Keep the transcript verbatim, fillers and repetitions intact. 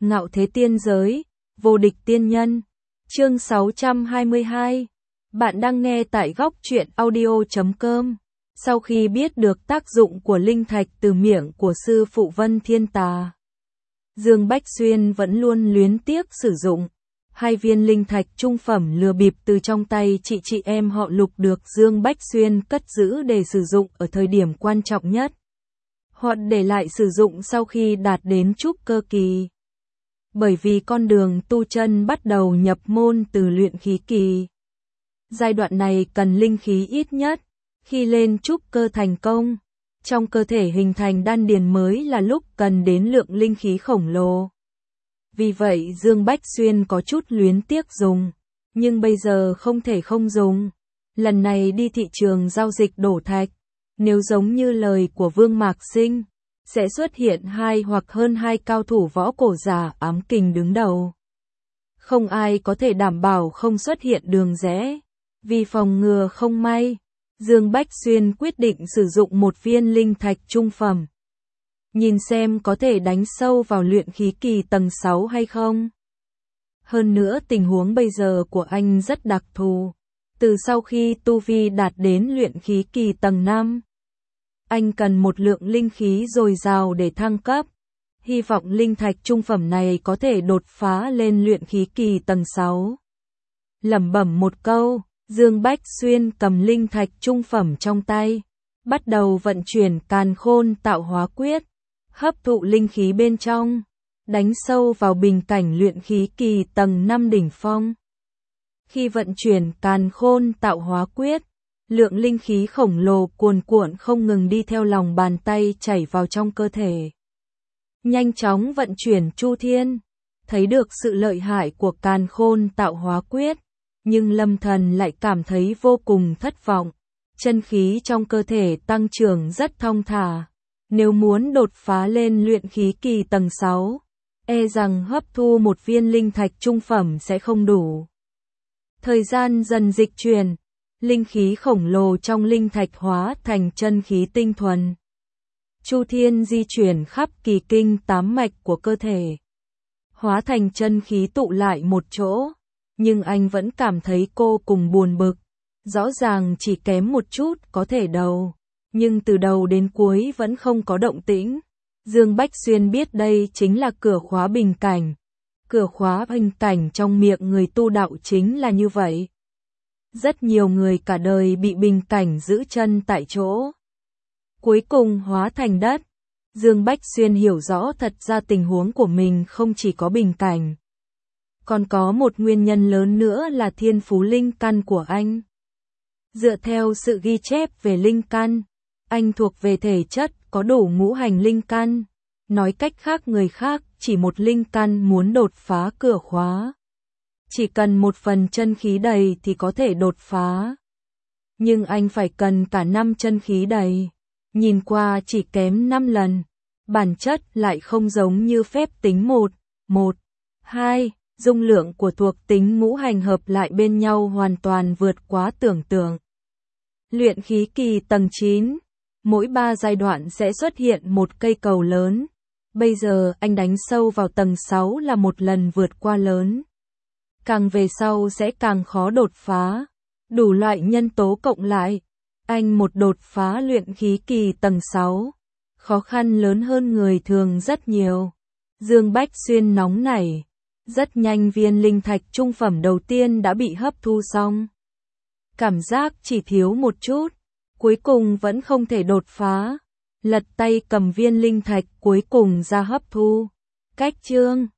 Ngạo thế tiên giới, vô địch tiên nhân. Chương sáu trăm hai mươi hai. Bạn đang nghe tại góc truyện audio chấm com. Sau khi biết được tác dụng của linh thạch từ miệng của sư phụ Vân Thiên Tà, Dương Bách Xuyên vẫn luôn luyến tiếc sử dụng. Hai viên linh thạch trung phẩm lừa bịp từ trong tay chị chị em họ Lục được Dương Bách Xuyên cất giữ để sử dụng ở thời điểm quan trọng nhất. Hoặc để lại sử dụng sau khi đạt đến trúc cơ kỳ. Bởi vì con đường tu chân bắt đầu nhập môn từ luyện khí kỳ. Giai đoạn này cần linh khí ít nhất. Khi lên trúc cơ thành công, trong cơ thể hình thành đan điền mới là lúc cần đến lượng linh khí khổng lồ. Vì vậy Dương Bách Xuyên có chút luyến tiếc dùng, nhưng bây giờ không thể không dùng. Lần này đi thị trường giao dịch đổ thạch, nếu giống như lời của Vương Mạc Sinh, sẽ xuất hiện hai hoặc hơn hai cao thủ võ cổ giả ám kình đứng đầu. Không ai có thể đảm bảo không xuất hiện đường rẽ, vì phòng ngừa không may. Dương Bách Xuyên quyết định sử dụng một viên linh thạch trung phẩm. Nhìn xem có thể đánh sâu vào luyện khí kỳ tầng sáu hay không. Hơn nữa tình huống bây giờ của anh rất đặc thù. Từ sau khi tu vi đạt đến luyện khí kỳ tầng năm, anh cần một lượng linh khí dồi dào để thăng cấp. Hy vọng linh thạch trung phẩm này có thể đột phá lên luyện khí kỳ tầng sáu. Lẩm bẩm một câu, Dương Bách Xuyên cầm linh thạch trung phẩm trong tay, bắt đầu vận chuyển Càn Khôn Tạo Hóa Quyết, hấp thụ linh khí bên trong, đánh sâu vào bình cảnh luyện khí kỳ tầng năm đỉnh phong. Khi vận chuyển Càn Khôn Tạo Hóa Quyết, lượng linh khí khổng lồ cuồn cuộn không ngừng đi theo lòng bàn tay chảy vào trong cơ thể. Nhanh chóng vận chuyển Chu Thiên, thấy được sự lợi hại của Càn Khôn Tạo Hóa Quyết. Nhưng Lâm Thần lại cảm thấy vô cùng thất vọng. Chân khí trong cơ thể tăng trưởng rất thong thả. Nếu muốn đột phá lên luyện khí kỳ tầng sáu, e rằng hấp thu một viên linh thạch trung phẩm sẽ không đủ. Thời gian dần dịch chuyển, linh khí khổng lồ trong linh thạch hóa thành chân khí tinh thuần. Chu Thiên di chuyển khắp kỳ kinh tám mạch của cơ thể, hóa thành chân khí tụ lại một chỗ. Nhưng anh vẫn cảm thấy cô cùng buồn bực. Rõ ràng chỉ kém một chút có thể đầu, nhưng từ đầu đến cuối vẫn không có động tĩnh. Dương Bách Xuyên biết đây chính là cửa khóa bình cảnh. Cửa khóa bình cảnh trong miệng người tu đạo chính là như vậy. Rất nhiều người cả đời bị bình cảnh giữ chân tại chỗ, cuối cùng hóa thành đất. Dương Bách Xuyên hiểu rõ thật ra tình huống của mình không chỉ có bình cảnh. Còn có một nguyên nhân lớn nữa là thiên phú linh căn của anh. Dựa theo sự ghi chép về linh căn, anh thuộc về thể chất có đủ ngũ hành linh căn. Nói cách khác người khác chỉ một linh căn muốn đột phá cửa khóa. Chỉ cần một phần chân khí đầy thì có thể đột phá. Nhưng anh phải cần cả năm chân khí đầy. Nhìn qua chỉ kém năm lần. Bản chất lại không giống như phép tính một, một, hai. Dung lượng của thuộc tính ngũ hành hợp lại bên nhau hoàn toàn vượt quá tưởng tượng. Luyện khí kỳ tầng chín, mỗi ba giai đoạn sẽ xuất hiện một cây cầu lớn. Bây giờ anh đánh sâu vào tầng sáu là một lần vượt qua lớn. Càng về sau sẽ càng khó đột phá. Đủ loại nhân tố cộng lại, anh một đột phá luyện khí kỳ tầng sáu. Khó khăn lớn hơn người thường rất nhiều. Dương Bách Xuyên nóng nảy. Rất nhanh viên linh thạch trung phẩm đầu tiên đã bị hấp thu xong. Cảm giác chỉ thiếu một chút, cuối cùng vẫn không thể đột phá. Lật tay cầm viên linh thạch cuối cùng ra hấp thu. Cách chương